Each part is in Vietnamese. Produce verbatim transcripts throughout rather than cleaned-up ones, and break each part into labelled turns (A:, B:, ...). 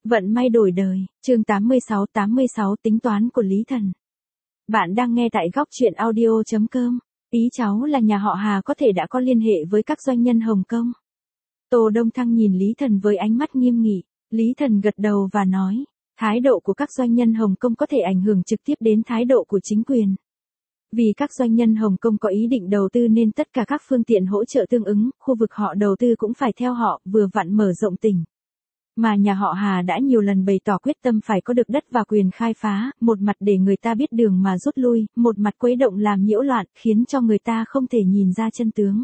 A: Vận may đổi đời, chương tám mươi sáu tám mươi sáu tính toán của Lý Thần. Bạn đang nghe tại góc truyện audio chấm com. Ý cháu là nhà họ Hà có thể đã có liên hệ với các doanh nhân Hồng Kông. Tô Đông Thăng nhìn Lý Thần với ánh mắt nghiêm nghị. Lý Thần gật đầu và nói, thái độ của các doanh nhân Hồng Kông có thể ảnh hưởng trực tiếp đến thái độ của chính quyền. Vì các doanh nhân Hồng Kông có ý định đầu tư nên tất cả các phương tiện hỗ trợ tương ứng, khu vực họ đầu tư cũng phải theo họ, vừa vặn mở rộng tỉnh. Mà nhà họ Hà đã nhiều lần bày tỏ quyết tâm phải có được đất và quyền khai phá, một mặt để người ta biết đường mà rút lui, một mặt quấy động làm nhiễu loạn, khiến cho người ta không thể nhìn ra chân tướng.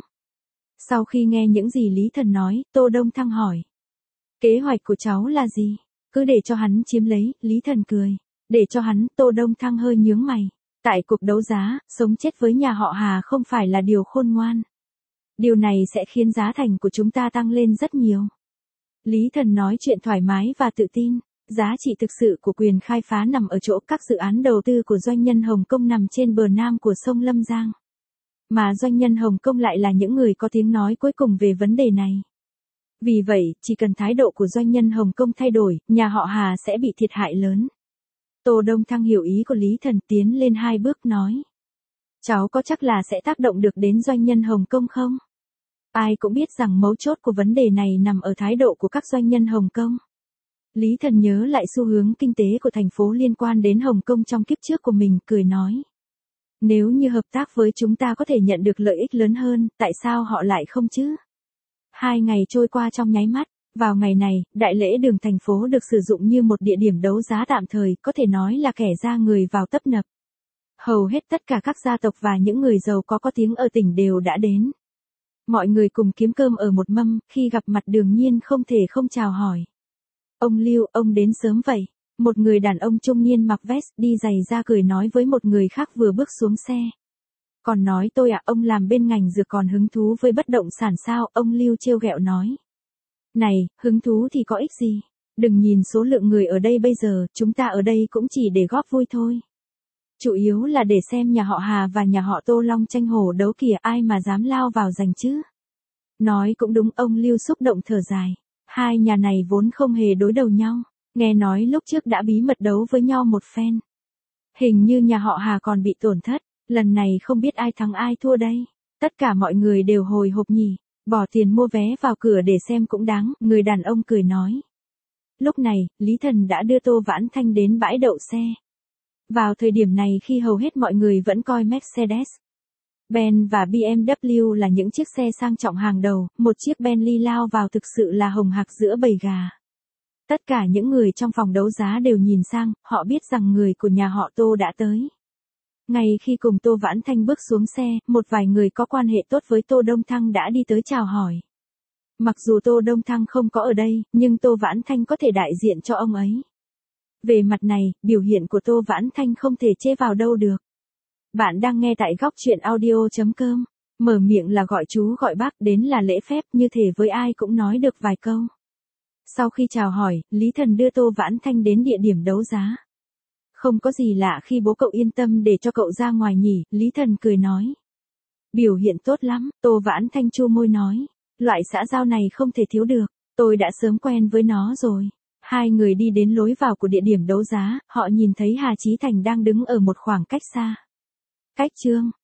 A: Sau khi nghe những gì Lý Thần nói, Tô Đông Thăng hỏi. Kế hoạch của cháu là gì? Cứ để cho hắn chiếm lấy, Lý Thần cười. Để cho hắn, Tô Đông Thăng hơi nhướng mày. Tại cuộc đấu giá, sống chết với nhà họ Hà không phải là điều khôn ngoan. Điều này sẽ khiến giá thành của chúng ta tăng lên rất nhiều. Lý Thần nói chuyện thoải mái và tự tin, giá trị thực sự của quyền khai phá nằm ở chỗ các dự án đầu tư của doanh nhân Hồng Kông nằm trên bờ nam của sông Lâm Giang. Mà doanh nhân Hồng Kông lại là những người có tiếng nói cuối cùng về vấn đề này. Vì vậy, chỉ cần thái độ của doanh nhân Hồng Kông thay đổi, nhà họ Hà sẽ bị thiệt hại lớn. Tô Đông Thăng hiểu ý của Lý Thần, tiến lên hai bước nói. Cháu có chắc là sẽ tác động được đến doanh nhân Hồng Kông không? Ai cũng biết rằng mấu chốt của vấn đề này nằm ở thái độ của các doanh nhân Hồng Kông. Lý Thần nhớ lại xu hướng kinh tế của thành phố liên quan đến Hồng Kông trong kiếp trước của mình, cười nói. Nếu như hợp tác với chúng ta có thể nhận được lợi ích lớn hơn, tại sao họ lại không chứ? Hai ngày trôi qua trong nháy mắt, vào ngày này, đại lễ đường thành phố được sử dụng như một địa điểm đấu giá tạm thời, có thể nói là kẻ ra người vào tấp nập. Hầu hết tất cả các gia tộc và những người giàu có có tiếng ở tỉnh đều đã đến. Mọi người cùng kiếm cơm ở một mâm, khi gặp mặt đương nhiên không thể không chào hỏi. Ông Lưu, ông đến sớm vậy. Một người đàn ông trung niên mặc vest đi giày ra cười nói với một người khác vừa bước xuống xe. Còn nói tôi à, ông làm bên ngành dược còn hứng thú với bất động sản sao? Ông Lưu trêu ghẹo nói. Này, hứng thú thì có ích gì? Đừng nhìn số lượng người ở đây bây giờ, chúng ta ở đây cũng chỉ để góp vui thôi. Chủ yếu là để xem nhà họ Hà và nhà họ Tô Long tranh hổ đấu kìa, ai mà dám lao vào giành chứ. Nói cũng đúng, ông Lưu xúc động thở dài. Hai nhà này vốn không hề đối đầu nhau. Nghe nói lúc trước đã bí mật đấu với nhau một phen. Hình như nhà họ Hà còn bị tổn thất. Lần này không biết ai thắng ai thua đây. Tất cả mọi người đều hồi hộp nhỉ. Bỏ tiền mua vé vào cửa để xem cũng đáng. Người đàn ông cười nói. Lúc này, Lý Thần đã đưa Tô Vãn Thanh đến bãi đậu xe. Vào thời điểm này khi hầu hết mọi người vẫn coi Mercedes, Benz và bê em vê là những chiếc xe sang trọng hàng đầu, một chiếc Bentley lao vào thực sự là hồng hạc giữa bầy gà. Tất cả những người trong phòng đấu giá đều nhìn sang, họ biết rằng người của nhà họ Tô đã tới. Ngay khi cùng Tô Vãn Thanh bước xuống xe, một vài người có quan hệ tốt với Tô Đông Thăng đã đi tới chào hỏi. Mặc dù Tô Đông Thăng không có ở đây, nhưng Tô Vãn Thanh có thể đại diện cho ông ấy. Về mặt này, biểu hiện của Tô Vãn Thanh không thể chê vào đâu được. Bạn đang nghe tại góc truyện audio chấm com. Mở miệng là gọi chú gọi bác, đến là lễ phép, như thể với ai cũng nói được vài câu. Sau khi chào hỏi, Lý Thần đưa Tô Vãn Thanh đến địa điểm đấu giá. Không có gì lạ khi bố cậu yên tâm để cho cậu ra ngoài nhỉ, Lý Thần cười nói. Biểu hiện tốt lắm, Tô Vãn Thanh chu môi nói. Loại xã giao này không thể thiếu được, tôi đã sớm quen với nó rồi. Hai người đi đến lối vào của địa điểm đấu giá, họ nhìn thấy Hà Chí Thành đang đứng ở một khoảng cách xa. Cách chương,